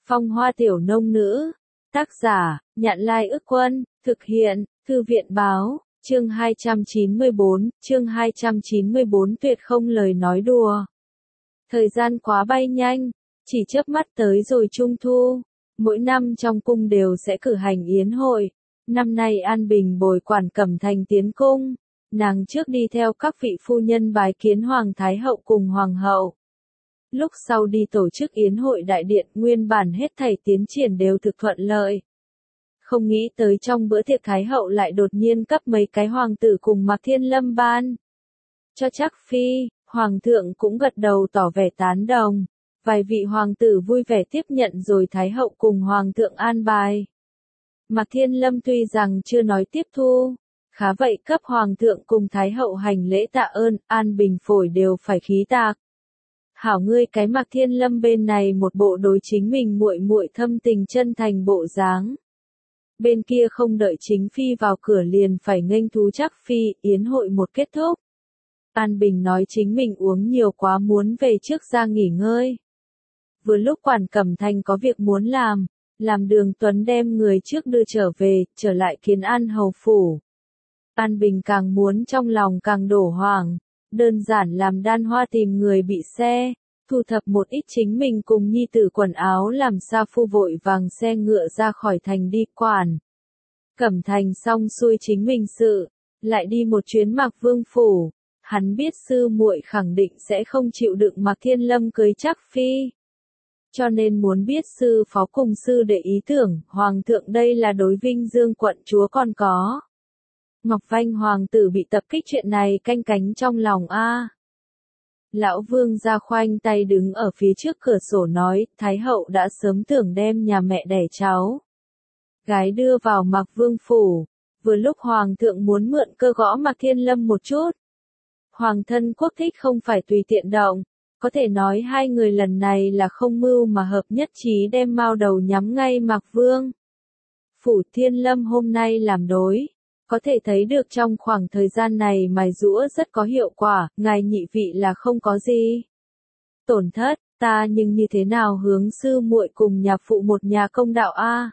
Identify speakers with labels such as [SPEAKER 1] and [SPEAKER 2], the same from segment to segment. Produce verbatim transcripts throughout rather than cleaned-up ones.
[SPEAKER 1] Phong hoa tiểu nông nữ. Tác giả, Nhạn Lai Ức Quân, thực hiện, Thư viện báo, chương hai trăm chín mươi bốn, chương hai trăm chín mươi bốn tuyệt không lời nói đùa. Thời gian quá bay nhanh, chỉ chớp mắt tới rồi Trung Thu, mỗi năm trong cung đều sẽ cử hành yến hội. Năm nay An Bình bồi Quản Cẩm Thành tiến cung, nàng trước đi theo các vị phu nhân bái kiến Hoàng Thái Hậu cùng Hoàng Hậu. Lúc sau đi tổ chức yến hội đại điện, nguyên bản hết thảy tiến triển đều thực thuận lợi. Không nghĩ tới trong bữa tiệc Thái Hậu lại đột nhiên cấp mấy cái hoàng tử cùng Mạc Thiên Lâm ban cho chắc phi, Hoàng thượng cũng gật đầu tỏ vẻ tán đồng. Vài vị hoàng tử vui vẻ tiếp nhận rồi Thái Hậu cùng Hoàng thượng an bài. Mạc Thiên Lâm tuy rằng chưa nói tiếp thu, khá vậy cấp Hoàng thượng cùng Thái Hậu hành lễ tạ ơn, An Bình phổi đều phải khí tạc. Hảo ngươi cái Mạc Thiên Lâm bên này một bộ đối chính mình muội muội thâm tình chân thành bộ dáng. Bên kia không đợi chính phi vào cửa liền phải nghênh thú chắc phi, yến hội một kết thúc. An Bình nói chính mình uống nhiều quá muốn về trước ra nghỉ ngơi. Vừa lúc Quản Cẩm Thành có việc muốn làm, làm Đường Tuấn đem người trước đưa trở về, trở lại Kiến An hầu phủ. An Bình càng muốn trong lòng càng đổ hoảng, đơn giản làm Đan Hoa tìm người bị xe, thu thập một ít chính mình cùng nhi tử quần áo làm Sa Phu vội vàng xe ngựa ra khỏi thành đi Quản Cẩm Thành xong xuôi chính mình sự, lại đi một chuyến Mạc Vương phủ. Hắn biết sư muội khẳng định sẽ không chịu đựng Mạc Thiên Lâm cưới chắc phi, cho nên muốn biết sư phó cùng sư để ý tưởng, Hoàng thượng đây là đối Vinh Dương quận chúa còn có. Ngọc Vanh hoàng tử bị tập kích chuyện này canh cánh trong lòng a. Lão Vương ra khoanh tay đứng ở phía trước cửa sổ nói, Thái Hậu đã sớm tưởng đem nhà mẹ đẻ cháu gái đưa vào Mạc Vương phủ, vừa lúc Hoàng thượng muốn mượn cơ gõ Mạc Thiên Lâm một chút. Hoàng thân quốc thích không phải tùy tiện động, có thể nói hai người lần này là không mưu mà hợp nhất trí đem mao đầu nhắm ngay Mạc Vương. Phủ Thiên Lâm hôm nay làm đối, có thể thấy được trong khoảng thời gian này mài giũa rất có hiệu quả, ngài nhị vị là không có gì tổn thất, ta nhưng như thế nào hướng sư muội cùng nhà phụ một nhà công đạo a.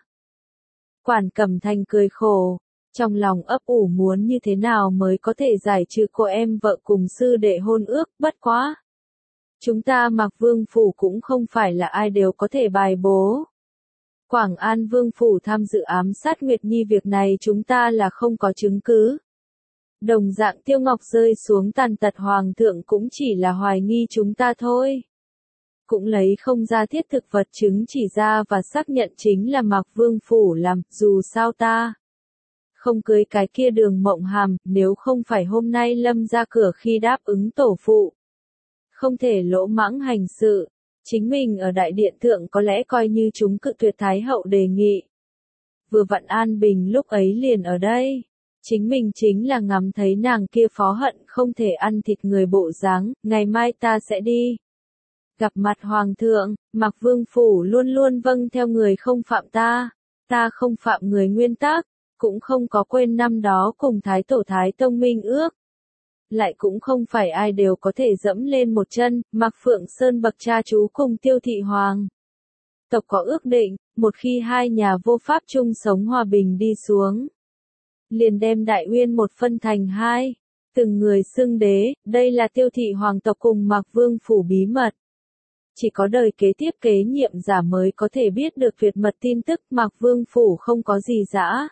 [SPEAKER 1] Quản Cẩm Thành cười khổ, trong lòng ấp ủ muốn như thế nào mới có thể giải trừ cô em vợ cùng sư đệ hôn ước, bất quá. Chúng ta Mạc Vương phủ cũng không phải là ai đều có thể bài bố. Quảng An Vương phủ tham dự ám sát Nguyệt Nhi việc này chúng ta là không có chứng cứ. Đồng dạng Tiêu Ngọc rơi xuống tàn tật Hoàng thượng cũng chỉ là hoài nghi chúng ta thôi. Cũng lấy không ra thiết thực vật chứng chỉ ra và xác nhận chính là Mạc Vương phủ làm, dù sao ta không cưới cái kia Đường Mộng Hàm, nếu không phải hôm nay Lâm ra cửa khi đáp ứng tổ phụ. Không thể lỗ mãng hành sự, chính mình ở đại điện thượng có lẽ coi như chúng cự tuyệt Thái Hậu đề nghị. Vừa vặn An Bình lúc ấy liền ở đây, chính mình chính là ngắm thấy nàng kia phó hận không thể ăn thịt người bộ dáng, ngày mai ta sẽ đi gặp mặt Hoàng thượng, Mạc Vương phủ luôn luôn vâng theo người không phạm ta, ta không phạm người nguyên tắc, cũng không có quên năm đó cùng Thái Tổ Thái Tông minh ước. Lại cũng không phải ai đều có thể dẫm lên một chân, Mạc Phượng Sơn bậc cha chú cùng Tiêu Thị Hoàng tộc có ước định, một khi hai nhà vô pháp chung sống hòa bình đi xuống, liền đem Đại Uyên một phân thành hai, từng người xưng đế, đây là Tiêu Thị Hoàng tộc cùng Mạc Vương phủ bí mật. Chỉ có đời kế tiếp kế nhiệm giả mới có thể biết được tuyệt mật tin tức, Mạc Vương phủ không có gì dã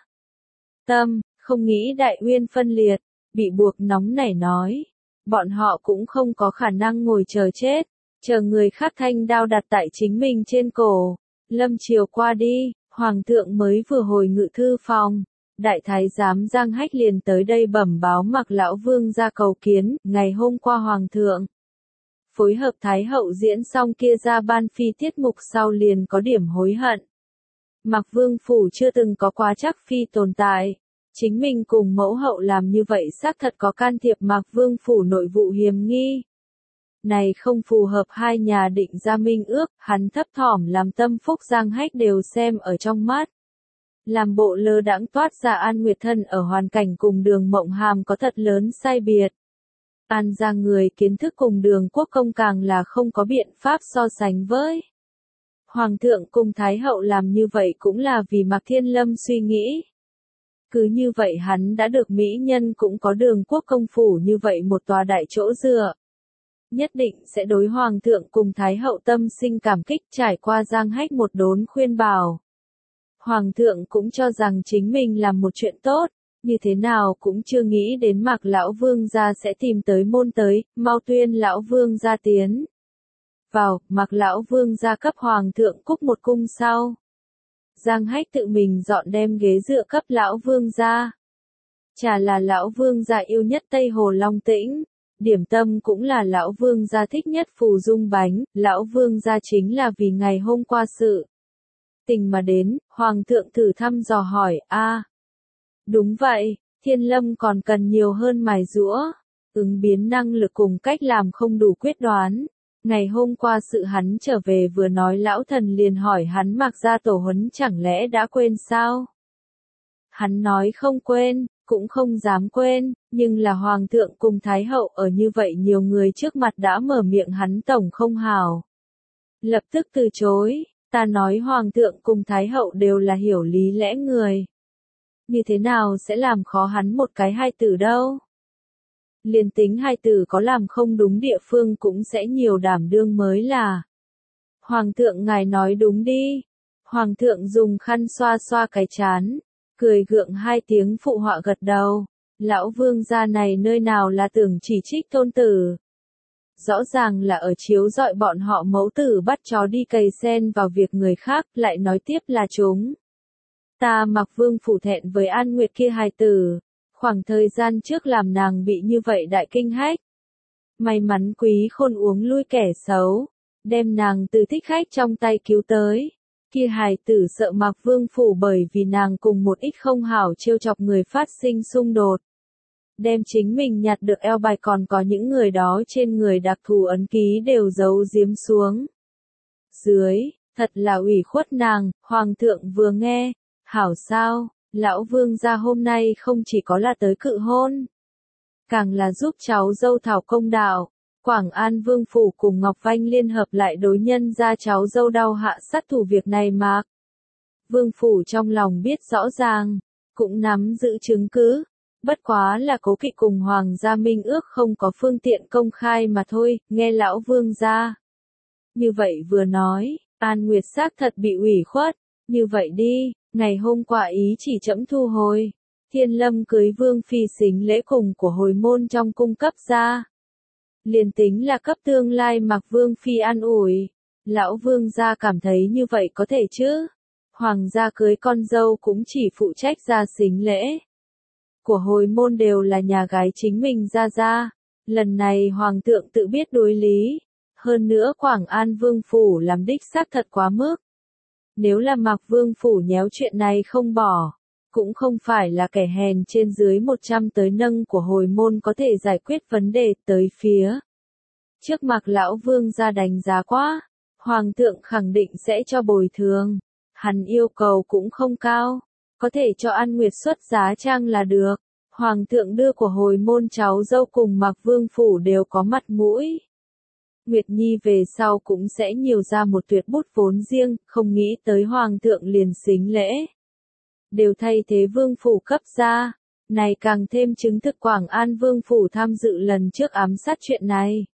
[SPEAKER 1] tâm, không nghĩ Đại Uyên phân liệt, bị buộc nóng nảy nói. Bọn họ cũng không có khả năng ngồi chờ chết, chờ người khác thanh đao đặt tại chính mình trên cổ. Lâm chiều qua đi, Hoàng thượng mới vừa hồi ngự thư phòng. Đại thái giám Giang Hách liền tới đây bẩm báo Mạc Lão Vương ra cầu kiến, ngày hôm qua Hoàng thượng phối hợp Thái Hậu diễn xong kia ra ban phi tiết mục sau liền có điểm hối hận. Mạc Vương phủ chưa từng có quá chắc phi tồn tại. Chính mình cùng mẫu hậu làm như vậy xác thật có can thiệp Mạc Vương phủ nội vụ hiềm nghi. Này không phù hợp hai nhà định ra minh ước, hắn thấp thỏm làm Tâm Phúc Giang Hách đều xem ở trong mắt. Làm bộ lơ đãng toát ra An Nguyệt Thân ở hoàn cảnh cùng Đường Mộng Hàm có thật lớn sai biệt. An ra người kiến thức cùng Đường Quốc Công càng là không có biện pháp so sánh với. Hoàng thượng cùng Thái hậu làm như vậy cũng là vì Mạc Thiên Lâm suy nghĩ. Cứ như vậy hắn đã được mỹ nhân cũng có Đường Quốc công phủ như vậy một tòa đại chỗ dựa. Nhất định sẽ đối Hoàng thượng cùng Thái hậu tâm sinh cảm kích, trải qua Giang Hách một đốn khuyên bảo. Hoàng thượng cũng cho rằng chính mình làm một chuyện tốt, như thế nào cũng chưa nghĩ đến Mạc lão vương gia sẽ tìm tới môn tới, mau tuyên lão vương gia tiến vào. Mạc lão vương gia cấp Hoàng thượng cúc một cung sau. Giang Hách tự mình dọn đem ghế dựa cấp lão vương gia. Trà là lão vương gia yêu nhất Tây Hồ Long Tĩnh, điểm tâm cũng là lão vương gia thích nhất phù dung bánh. Lão vương gia chính là vì ngày hôm qua sự tình mà đến. Hoàng thượng thử thăm dò hỏi, a, đúng vậy, Thiên Lâm còn cần nhiều hơn mài giũa, ứng biến năng lực cùng cách làm không đủ quyết đoán. Ngày hôm qua sự hắn trở về vừa nói lão thần liền hỏi hắn Mạc gia tổ huấn chẳng lẽ đã quên sao? Hắn nói không quên, cũng không dám quên, nhưng là Hoàng thượng cùng Thái hậu ở như vậy nhiều người trước mặt đã mở miệng hắn tổng không hào. Lập tức từ chối, ta nói Hoàng thượng cùng Thái hậu đều là hiểu lý lẽ người. Như thế nào sẽ làm khó hắn một cái hai tử đâu? Liền tính hai tử có làm không đúng địa phương cũng sẽ nhiều đảm đương mới là. Hoàng thượng ngài nói đúng đi. Hoàng thượng dùng khăn xoa xoa cái chán, cười gượng hai tiếng phụ họa gật đầu. Lão vương gia này nơi nào là tưởng chỉ trích tôn tử. Rõ ràng là ở chiếu dọi bọn họ mẫu tử bắt chó đi cày sen vào việc người khác, lại nói tiếp là chúng. Ta Mạc vương phủ thẹn với An Nguyệt kia hài tử. Khoảng thời gian trước làm nàng bị như vậy đại kinh hách. May mắn quý khôn uống lui kẻ xấu, đem nàng từ thích khách trong tay cứu tới. Kia hài tử sợ Mạc vương phủ bởi vì nàng cùng một ít không hảo trêu chọc người phát sinh xung đột. Đem chính mình nhặt được eo bài còn có những người đó trên người đặc thù ấn ký đều giấu giếm xuống. Dưới, thật là ủy khuất nàng. Hoàng thượng vừa nghe, hảo sao? Lão vương gia hôm nay không chỉ có là tới cự hôn, càng là giúp cháu dâu thảo công đạo. Quảng An vương phủ cùng Ngọc Vanh liên hợp lại đối nhân ra cháu dâu đau hạ sát thủ việc này mà. Vương phủ trong lòng biết rõ ràng, cũng nắm giữ chứng cứ, bất quá là cố kỵ cùng Hoàng gia minh ước không có phương tiện công khai mà thôi. Nghe lão vương gia như vậy vừa nói, An Nguyệt xác thật bị ủy khuất. Như vậy đi, ngày hôm qua ý chỉ trẫm thu hồi. Thiên Lâm cưới vương phi xính lễ cùng của hồi môn trong cung cấp ra. Liền tính là cấp tương lai Mạc vương phi an ủi. Lão vương gia cảm thấy như vậy có thể chứ? Hoàng gia cưới con dâu cũng chỉ phụ trách ra xính lễ. Của hồi môn đều là nhà gái chính mình ra ra. Lần này hoàng thượng tự biết đối lý. Hơn nữa Quảng An vương phủ làm đích xác thật quá mức. Nếu là Mạc vương phủ nhéo chuyện này không bỏ, cũng không phải là kẻ hèn trên dưới một trăm tới nâng của hồi môn có thể giải quyết vấn đề tới phía. Trước Mạc lão vương ra đánh giá quá, Hoàng thượng khẳng định sẽ cho bồi thường. Hắn yêu cầu cũng không cao, có thể cho An Nguyệt xuất giá trang là được. Hoàng thượng đưa của hồi môn cháu dâu cùng Mạc vương phủ đều có mặt mũi. Nguyệt Nhi về sau cũng sẽ nhiều ra một tuyệt bút vốn riêng, không nghĩ tới Hoàng thượng liền xính lễ. Đều thay thế vương phủ cấp ra, này càng thêm chứng thực Quảng An vương phủ tham dự lần trước ám sát chuyện này.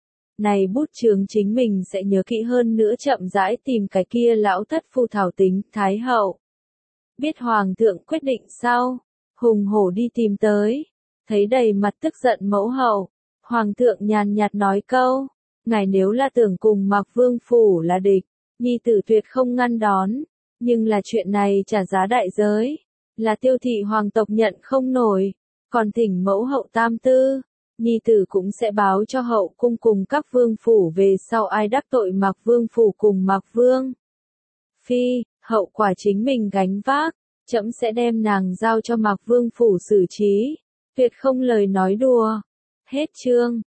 [SPEAKER 1] Này bút chướng chính mình sẽ nhớ kỹ hơn nữa chậm rãi tìm cái kia lão thất phu thảo tính, Thái hậu. Biết Hoàng thượng quyết định sau, hùng hổ đi tìm tới, thấy đầy mặt tức giận mẫu hậu, Hoàng thượng nhàn nhạt nói câu. Ngài nếu là tưởng cùng Mạc vương phủ là địch, nhi tử tuyệt không ngăn đón, nhưng là chuyện này trả giá đại giới, là tiêu thị hoàng tộc nhận không nổi, còn thỉnh mẫu hậu tam tư, nhi tử cũng sẽ báo cho hậu cung cùng các vương phủ về sau ai đắc tội Mạc vương phủ cùng Mạc vương. Phi, hậu quả chính mình gánh vác, trẫm sẽ đem nàng giao cho Mạc vương phủ xử trí, tuyệt không lời nói đùa. Hết chương.